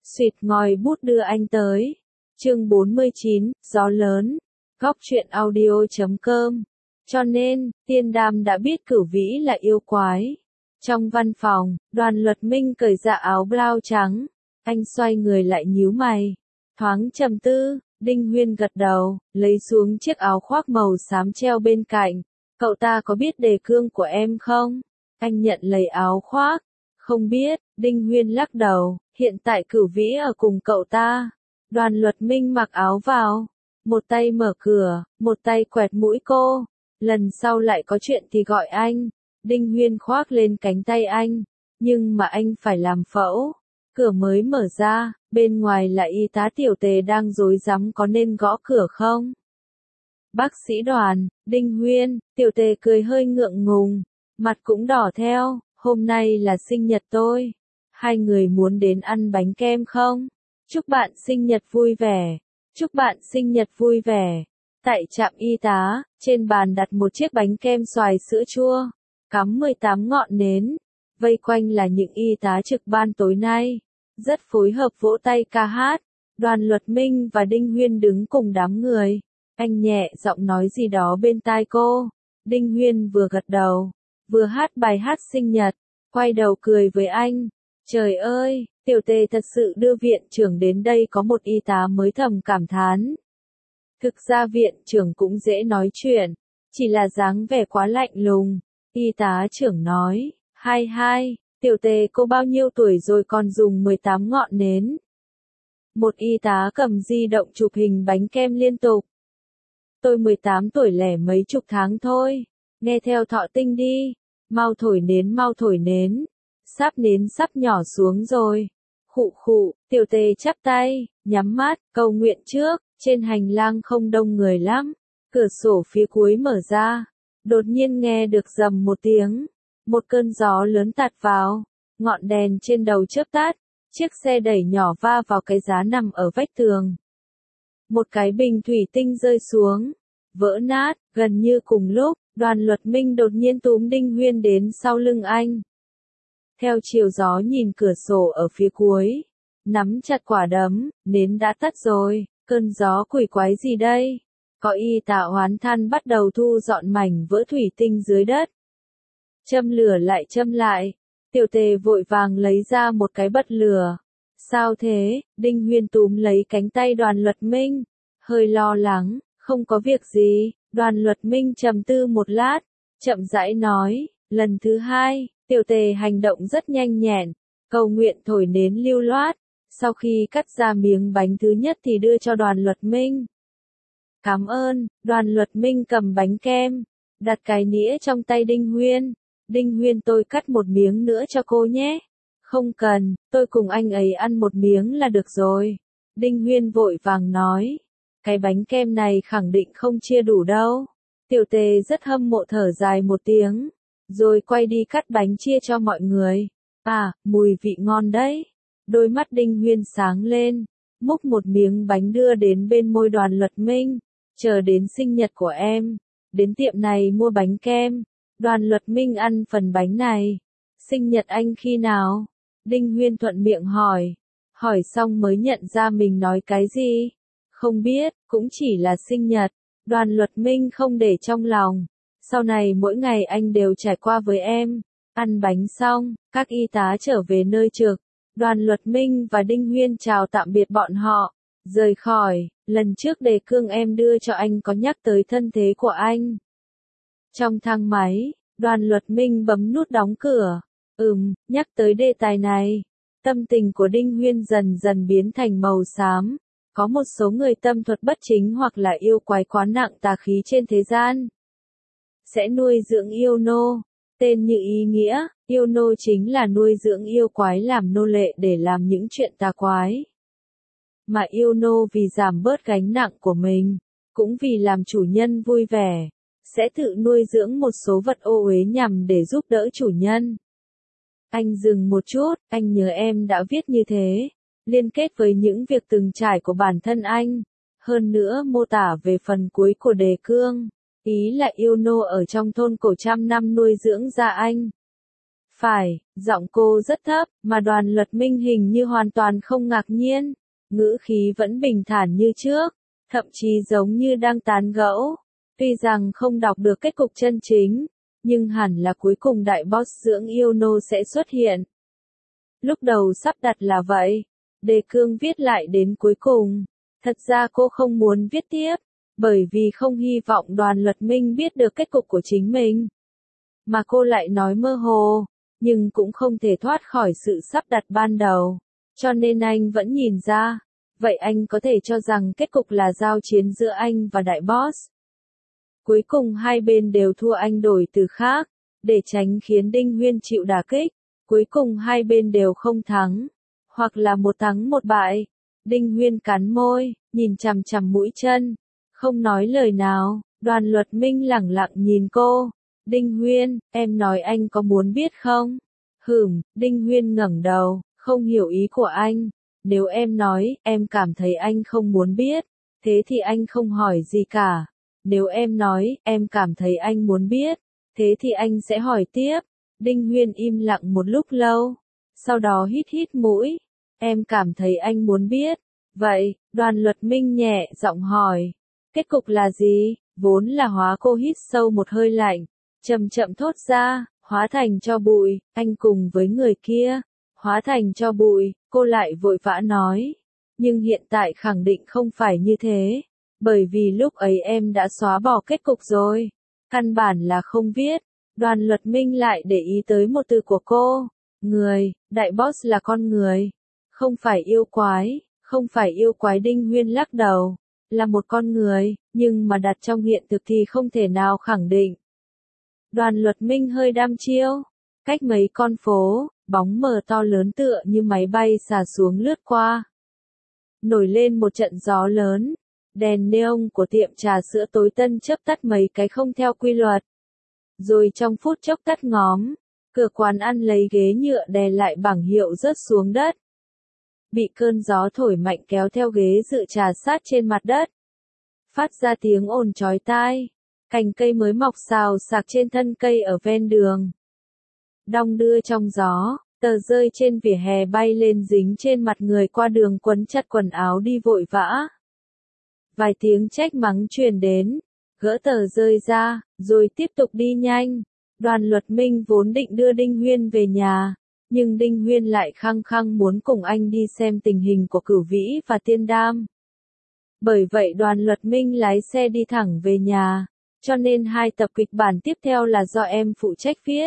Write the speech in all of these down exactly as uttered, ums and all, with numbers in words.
Xuyệt ngòi bút đưa anh tới. Chương bốn mươi chín, gió lớn. Góc truyện audio chấm com. Cho nên, Tiên Đam đã biết Cửu Vĩ là yêu quái. Trong văn phòng, Đoàn Luật Minh cởi dạ áo blau trắng. Anh xoay người lại nhíu mày. Thoáng trầm tư, Đinh Huyên gật đầu, lấy xuống chiếc áo khoác màu xám treo bên cạnh. Cậu ta có biết đề cương của em không? Anh nhận lấy áo khoác. Không biết, Đinh Huyên lắc đầu, hiện tại Cửu Vĩ ở cùng cậu ta. Đoàn Luật Minh mặc áo vào. Một tay mở cửa, một tay quẹt mũi cô. Lần sau lại có chuyện thì gọi anh. Đinh Huyên khoác lên cánh tay anh. Nhưng mà anh phải làm phẫu. Cửa mới mở ra, bên ngoài là y tá Tiểu Tề đang rối rắm có nên gõ cửa không? Bác sĩ Đoàn, Đinh Huyên, Tiểu Tề cười hơi ngượng ngùng, mặt cũng đỏ theo, hôm nay là sinh nhật tôi. Hai người muốn đến ăn bánh kem không? Chúc bạn sinh nhật vui vẻ. Chúc bạn sinh nhật vui vẻ. Tại trạm y tá, trên bàn đặt một chiếc bánh kem xoài sữa chua, cắm mười tám ngọn nến. Vây quanh là những y tá trực ban tối nay. Rất phối hợp vỗ tay ca hát. Đoàn Luật Minh và Đinh Huyên đứng cùng đám người. Anh nhẹ giọng nói gì đó bên tai cô. Đinh Huyên vừa gật đầu, vừa hát bài hát sinh nhật, quay đầu cười với anh. Trời ơi, Tiểu Tề thật sự đưa viện trưởng đến đây, có một y tá mới thầm cảm thán. Thực ra viện trưởng cũng dễ nói chuyện, chỉ là dáng vẻ quá lạnh lùng. Y tá trưởng nói, hai hai, Tiểu Tề cô bao nhiêu tuổi rồi còn dùng mười tám ngọn nến. Một y tá cầm di động chụp hình bánh kem liên tục. Tôi mười tám tuổi lẻ mấy chục tháng thôi, nghe theo thọ tinh đi, mau thổi nến mau thổi nến, sắp nến sắp nhỏ xuống rồi. Khụ khụ, Tiểu Tề chắp tay, nhắm mắt, cầu nguyện trước, trên hành lang không đông người lắm, cửa sổ phía cuối mở ra, đột nhiên nghe được rầm một tiếng, một cơn gió lớn tạt vào, ngọn đèn trên đầu chớp tắt, chiếc xe đẩy nhỏ va vào cái giá nằm ở vách tường. Một cái bình thủy tinh rơi xuống, vỡ nát, gần như cùng lúc, Đoàn Luật Minh đột nhiên túm Đinh Huyên đến sau lưng anh. Theo chiều gió nhìn cửa sổ ở phía cuối, nắm chặt quả đấm, nến đã tắt rồi, cơn gió quỷ quái gì đây? Có y tá oán than bắt đầu thu dọn mảnh vỡ thủy tinh dưới đất. Châm lửa lại châm lại, Tiểu Tề vội vàng lấy ra một cái bật lửa. Sao thế? Đinh Huyên túm lấy cánh tay Đoàn Luật Minh, hơi lo lắng, không có việc gì. Đoàn Luật Minh trầm tư một lát, chậm rãi nói, lần thứ hai, Tiểu Tề hành động rất nhanh nhẹn, cầu nguyện thổi nến lưu loát, sau khi cắt ra miếng bánh thứ nhất thì đưa cho Đoàn Luật Minh. Cảm ơn. Đoàn Luật Minh cầm bánh kem, đặt cái nĩa trong tay Đinh Huyên. Đinh Huyên, tôi cắt một miếng nữa cho cô nhé. Không cần, tôi cùng anh ấy ăn một miếng là được rồi. Đinh Huyên vội vàng nói, cái bánh kem này khẳng định không chia đủ đâu. Tiểu Tề rất hâm mộ thở dài một tiếng, rồi quay đi cắt bánh chia cho mọi người. À, mùi vị ngon đấy. Đôi mắt Đinh Huyên sáng lên, múc một miếng bánh đưa đến bên môi Đoàn Luật Minh. Chờ đến sinh nhật của em, đến tiệm này mua bánh kem. Đoàn Luật Minh ăn phần bánh này. Sinh nhật anh khi nào? Đinh Huyên thuận miệng hỏi. Hỏi xong mới nhận ra mình nói cái gì. Không biết, cũng chỉ là sinh nhật. Đoàn Luật Minh không để trong lòng. Sau này mỗi ngày anh đều trải qua với em. Ăn bánh xong, các y tá trở về nơi trực. Đoàn Luật Minh và Đinh Huyên chào tạm biệt bọn họ. Rời khỏi, lần trước đề cương em đưa cho anh có nhắc tới thân thế của anh. Trong thang máy, Đoàn Luật Minh bấm nút đóng cửa. Ừm, nhắc tới đề tài này. Tâm tình của Đinh Huyên dần dần biến thành màu xám. Có một số người tâm thuật bất chính hoặc là yêu quái quá nặng tà khí trên thế gian. Sẽ nuôi dưỡng yêu nô. Tên như ý nghĩa, yêu nô chính là nuôi dưỡng yêu quái làm nô lệ để làm những chuyện tà quái. Mà yêu nô vì giảm bớt gánh nặng của mình, cũng vì làm chủ nhân vui vẻ, sẽ tự nuôi dưỡng một số vật ô uế nhằm để giúp đỡ chủ nhân. Anh dừng một chút, anh nhớ em đã viết như thế, liên kết với những việc từng trải của bản thân anh, hơn nữa mô tả về phần cuối của đề cương, ý là yêu nô ở trong thôn cổ trăm năm nuôi dưỡng ra anh. Phải, giọng cô rất thấp, mà Đoàn Luật Minh hình như hoàn toàn không ngạc nhiên. Ngữ khí vẫn bình thản như trước, thậm chí giống như đang tán gẫu. Tuy rằng không đọc được kết cục chân chính, nhưng hẳn là cuối cùng đại boss dưỡng yêu nô sẽ xuất hiện. Lúc đầu sắp đặt là vậy. Đề cương viết lại đến cuối cùng. Thật ra cô không muốn viết tiếp, bởi vì không hy vọng Đoàn Luật Minh biết được kết cục của chính mình. Mà cô lại nói mơ hồ, nhưng cũng không thể thoát khỏi sự sắp đặt ban đầu. Cho nên anh vẫn nhìn ra. Vậy anh có thể cho rằng kết cục là giao chiến giữa anh và đại boss. Cuối cùng hai bên đều thua, anh đổi từ khác, để tránh khiến Đinh Huyên chịu đả kích. Cuối cùng hai bên đều không thắng, hoặc là một thắng một bại. Đinh Huyên cắn môi, nhìn chằm chằm mũi chân, không nói lời nào. Đoàn Luật Minh lẳng lặng nhìn cô. Đinh Huyên, em nói anh có muốn biết không? Hửm, Đinh Huyên ngẩng đầu, không hiểu ý của anh. Nếu em nói, em cảm thấy anh không muốn biết, thế thì anh không hỏi gì cả. Nếu em nói, em cảm thấy anh muốn biết, thế thì anh sẽ hỏi tiếp. Đinh Huyên im lặng một lúc lâu, sau đó hít hít mũi. Em cảm thấy anh muốn biết. Vậy, Đoàn Luật Minh nhẹ giọng hỏi. Kết cục là gì? Vốn là hóa cô hít sâu một hơi lạnh, chậm chậm thốt ra, hóa thành cho bụi, anh cùng với người kia. Hóa thành cho bụi, cô lại vội vã nói. Nhưng hiện tại khẳng định không phải như thế. Bởi vì lúc ấy em đã xóa bỏ kết cục rồi. Căn bản là không viết. Đoàn Luật Minh lại để ý tới một từ của cô. Người, đại boss là con người. Không phải yêu quái, không phải yêu quái. Đinh Huyên lắc đầu. Là một con người, nhưng mà đặt trong hiện thực thì không thể nào khẳng định. Đoàn Luật Minh hơi đăm chiêu. Cách mấy con phố, bóng mờ to lớn tựa như máy bay xà xuống lướt qua. Nổi lên một trận gió lớn. Đèn neon của tiệm trà sữa tối tân chớp tắt mấy cái không theo quy luật. Rồi trong phút chốc tắt ngóm, cửa quán ăn lấy ghế nhựa đè lại bảng hiệu rớt xuống đất. Bị cơn gió thổi mạnh kéo theo ghế dự trà sát trên mặt đất. Phát ra tiếng ồn chói tai. Cành cây mới mọc xào xạc trên thân cây ở ven đường. Đong đưa trong gió, tờ rơi trên vỉa hè bay lên dính trên mặt người qua đường quấn chặt quần áo đi vội vã. Vài tiếng trách mắng truyền đến, gỡ tờ rơi ra, rồi tiếp tục đi nhanh. Đoàn Luật Minh vốn định đưa Đinh Huyên về nhà, nhưng Đinh Huyên lại khăng khăng muốn cùng anh đi xem tình hình của Cửu Vĩ và Tiên Đam. Bởi vậy Đoàn Luật Minh lái xe đi thẳng về nhà, cho nên hai tập kịch bản tiếp theo là do em phụ trách viết.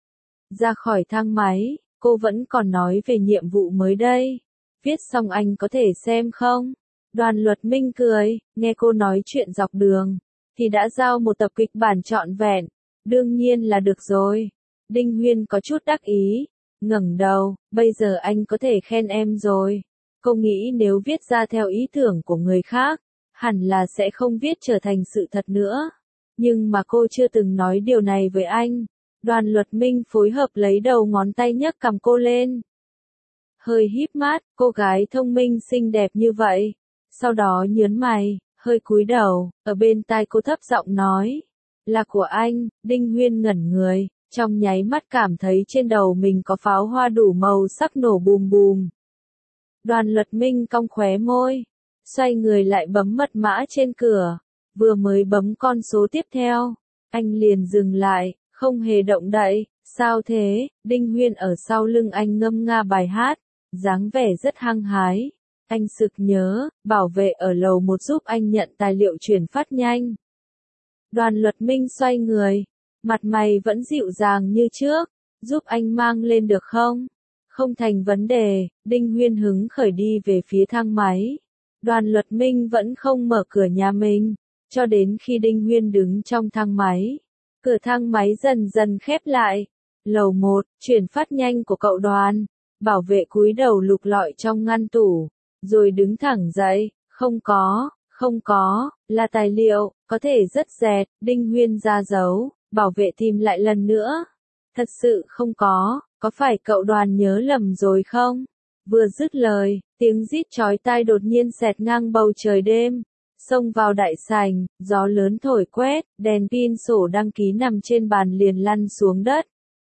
Ra khỏi thang máy, cô vẫn còn nói về nhiệm vụ mới đây. Viết xong anh có thể xem không? Đoàn Luật Minh cười, nghe cô nói chuyện dọc đường, thì đã giao một tập kịch bản trọn vẹn. Đương nhiên là được rồi. Đinh Huyên có chút đắc ý, ngẩng đầu, bây giờ anh có thể khen em rồi. Cô nghĩ nếu viết ra theo ý tưởng của người khác, hẳn là sẽ không viết trở thành sự thật nữa. Nhưng mà cô chưa từng nói điều này với anh. Đoàn Luật Minh phối hợp lấy đầu ngón tay nhấc cằm cô lên. Hơi híp mắt, cô gái thông minh xinh đẹp như vậy. Sau đó nhớn mày, hơi cúi đầu, ở bên tai cô thấp giọng nói. Là của anh. Đinh Huyên ngẩn người, trong nháy mắt cảm thấy trên đầu mình có pháo hoa đủ màu sắc nổ bùm bùm. Đoàn Luật Minh cong khóe môi, xoay người lại bấm mật mã trên cửa. Vừa mới bấm con số tiếp theo, anh liền dừng lại, không hề động đậy. Sao thế? Đinh Huyên ở sau lưng anh ngâm nga bài hát, dáng vẻ rất hăng hái. Anh sực nhớ, bảo vệ ở lầu một giúp anh nhận tài liệu chuyển phát nhanh. Đoàn Luật Minh xoay người, mặt mày vẫn dịu dàng như trước. Giúp anh mang lên được không? Không thành vấn đề. Đinh Huyên hứng khởi đi về phía thang máy. Đoàn Luật Minh vẫn không mở cửa nhà mình, cho đến khi Đinh Huyên đứng trong thang máy. Cửa thang máy dần dần khép lại. Lầu một, chuyển phát nhanh của cậu Đoàn. Bảo vệ cúi đầu lục lọi trong ngăn tủ, rồi đứng thẳng dậy. Không có, không có, là tài liệu, có thể rất dẹt. Đinh Huyên ra dấu, bảo vệ tìm lại lần nữa. Thật sự không có, có phải cậu Đoàn nhớ lầm rồi không? Vừa dứt lời, tiếng rít chói tai đột nhiên xẹt ngang bầu trời đêm. Xông vào đại sảnh, gió lớn thổi quét, đèn pin sổ đăng ký nằm trên bàn liền lăn xuống đất.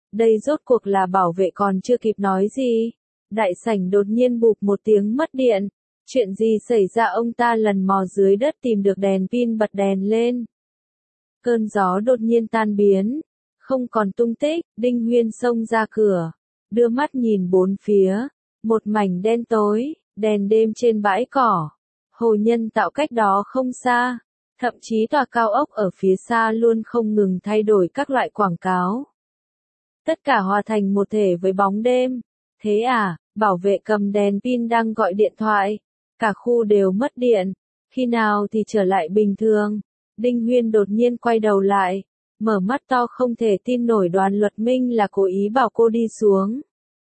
Đây rốt cuộc là bảo vệ còn chưa kịp nói gì. Đại sảnh đột nhiên bụp một tiếng mất điện. Chuyện gì xảy ra, ông ta lần mò dưới đất tìm được đèn pin bật đèn lên. Cơn gió đột nhiên tan biến. Không còn tung tích, Đinh Huyên xông ra cửa. Đưa mắt nhìn bốn phía. Một mảnh đen tối, đèn đêm trên bãi cỏ. Hồ Nhân Tạo cách đó không xa. Thậm chí tòa cao ốc ở phía xa luôn không ngừng thay đổi các loại quảng cáo. Tất cả hòa thành một thể với bóng đêm. Thế à, bảo vệ cầm đèn pin đang gọi điện thoại. Cả khu đều mất điện. Khi nào thì trở lại bình thường? Đinh Huyên đột nhiên quay đầu lại. Mở mắt to không thể tin nổi, Đoàn Luật Minh là cố ý bảo cô đi xuống.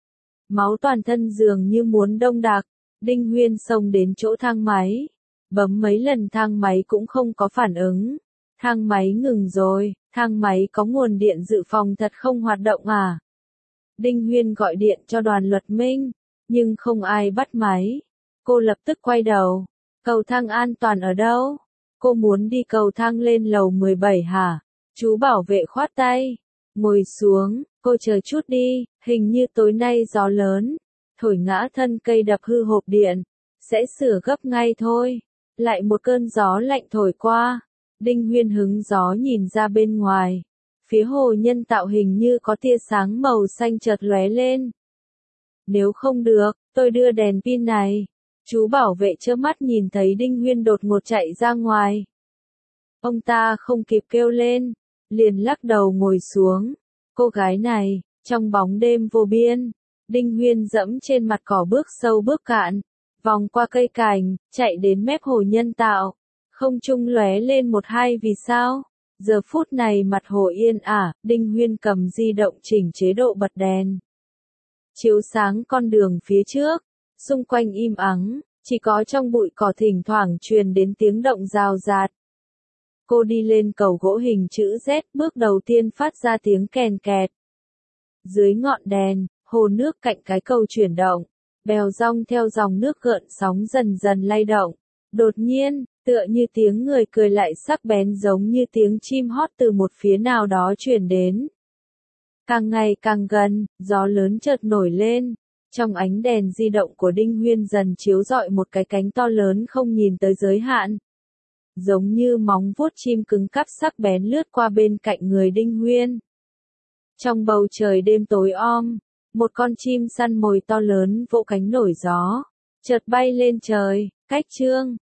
Máu toàn thân dường như muốn đông đặc. Đinh Huyên xông đến chỗ thang máy. Bấm mấy lần thang máy cũng không có phản ứng. Thang máy ngừng rồi, thang máy có nguồn điện dự phòng thật không hoạt động à? Đinh Huyên gọi điện cho Đoàn Luật Minh, nhưng không ai bắt máy. Cô lập tức quay đầu. Cầu thang an toàn ở đâu? Cô muốn đi cầu thang lên lầu mười bảy hả? Chú bảo vệ khoát tay. Ngồi xuống, cô chờ chút đi, hình như tối nay gió lớn. Thổi ngã thân cây đập hư hộp điện. Sẽ sửa gấp ngay thôi. Lại một cơn gió lạnh thổi qua. Đinh Huyên hứng gió nhìn ra bên ngoài. Phía Hồ Nhân Tạo hình như có tia sáng màu xanh chợt lóe lên. Nếu không được, tôi đưa đèn pin này. Chú bảo vệ trơ mắt nhìn thấy Đinh Huyên đột ngột chạy ra ngoài. Ông ta không kịp kêu lên, liền lắc đầu ngồi xuống. Cô gái này, trong bóng đêm vô biên, Đinh Huyên dẫm trên mặt cỏ bước sâu bước cạn, vòng qua cây cành, chạy đến mép Hồ Nhân Tạo. Không trung lóe lên một hai vì sao? Giờ phút này mặt hồ yên ả, Đinh Huyên cầm di động chỉnh chế độ bật đèn. Chiếu sáng con đường phía trước, xung quanh im ắng, chỉ có trong bụi cỏ thỉnh thoảng truyền đến tiếng động rào rạt. Cô đi lên cầu gỗ hình chữ Z, bước đầu tiên phát ra tiếng kèn kẹt. Dưới ngọn đèn, hồ nước cạnh cái cầu chuyển động, bèo rong theo dòng nước gợn sóng dần dần lay động. Đột nhiên, tựa như tiếng người cười lại sắc bén giống như tiếng chim hót từ một phía nào đó truyền đến. Càng ngày càng gần, gió lớn chợt nổi lên. Trong ánh đèn di động của Đinh Huyên dần chiếu rọi một cái cánh to lớn không nhìn tới giới hạn. Giống như móng vuốt chim cứng cắp sắc bén lướt qua bên cạnh người Đinh Huyên. Trong bầu trời đêm tối om, một con chim săn mồi to lớn vỗ cánh nổi gió, chợt bay lên trời, cách chương.